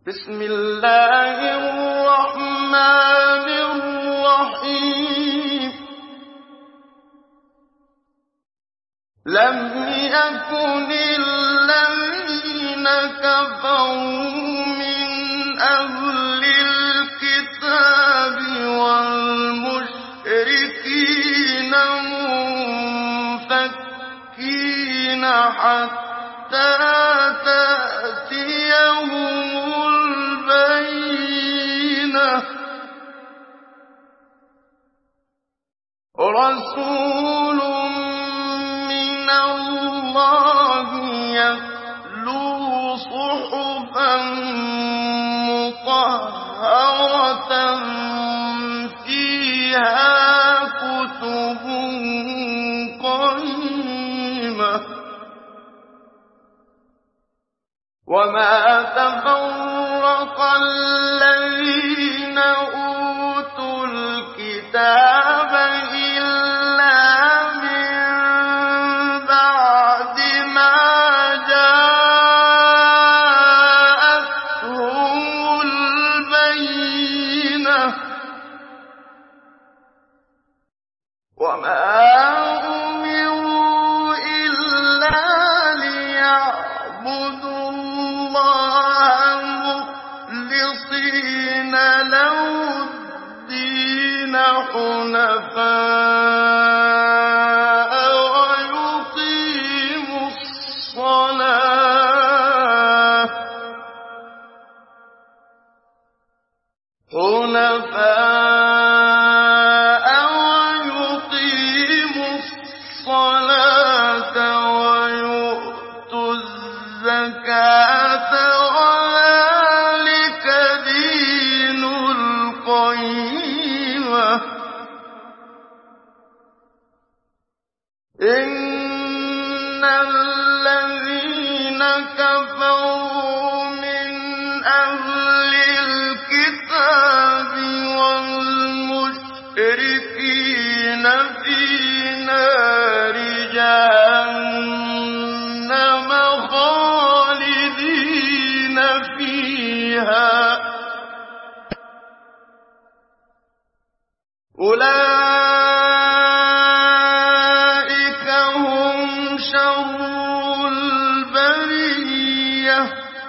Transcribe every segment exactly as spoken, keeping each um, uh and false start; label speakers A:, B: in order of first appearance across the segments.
A: بسم الله الرحمن الرحيم لم يكن الذين كفروا من أهل الكتاب والمشركين منفكين حتى تأتيهم البينة رسول من الله يتلو صحفا مطهرة فيها كتب قيمة وما تفرق الذين أوتوا الكتاب إلا من بعد ما جاءتهم البينة وما أمروا إلا ليعبدوا الله مخلصين له الدين حنفاء ويقيموا الصلاة حنفاء ويقيموا الصلاة ويؤتوا الزكاة وذلك دين القيمة إن الذين كفروا من أهل الكتاب والمشركين في نار جهنم خالدين فيها أولئك هم شر البرية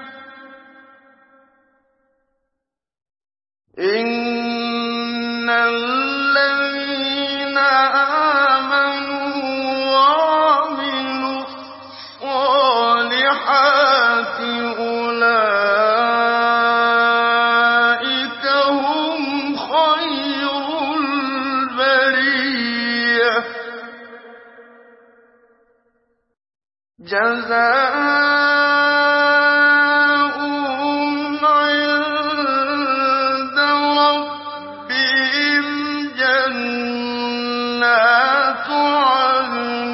A: إن الذين آمنوا وعملوا الصالحات أولئك هم خير البرية جزاؤهم عند ربهم جنات عدن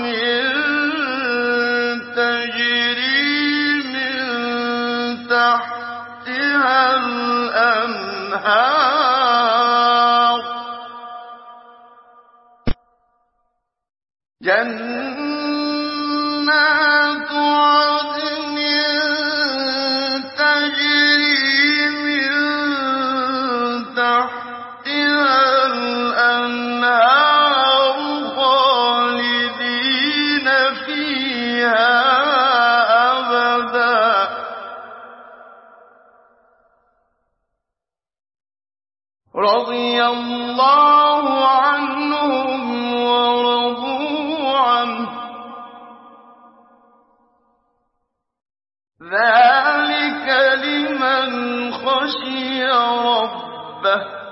A: تجري من تحتها الأنهار جنات عدن تجري من تحتها الأنهار خالدين فيها أبدا رضي الله عنهم ورضوا عنه ذلك لمن خشي ربه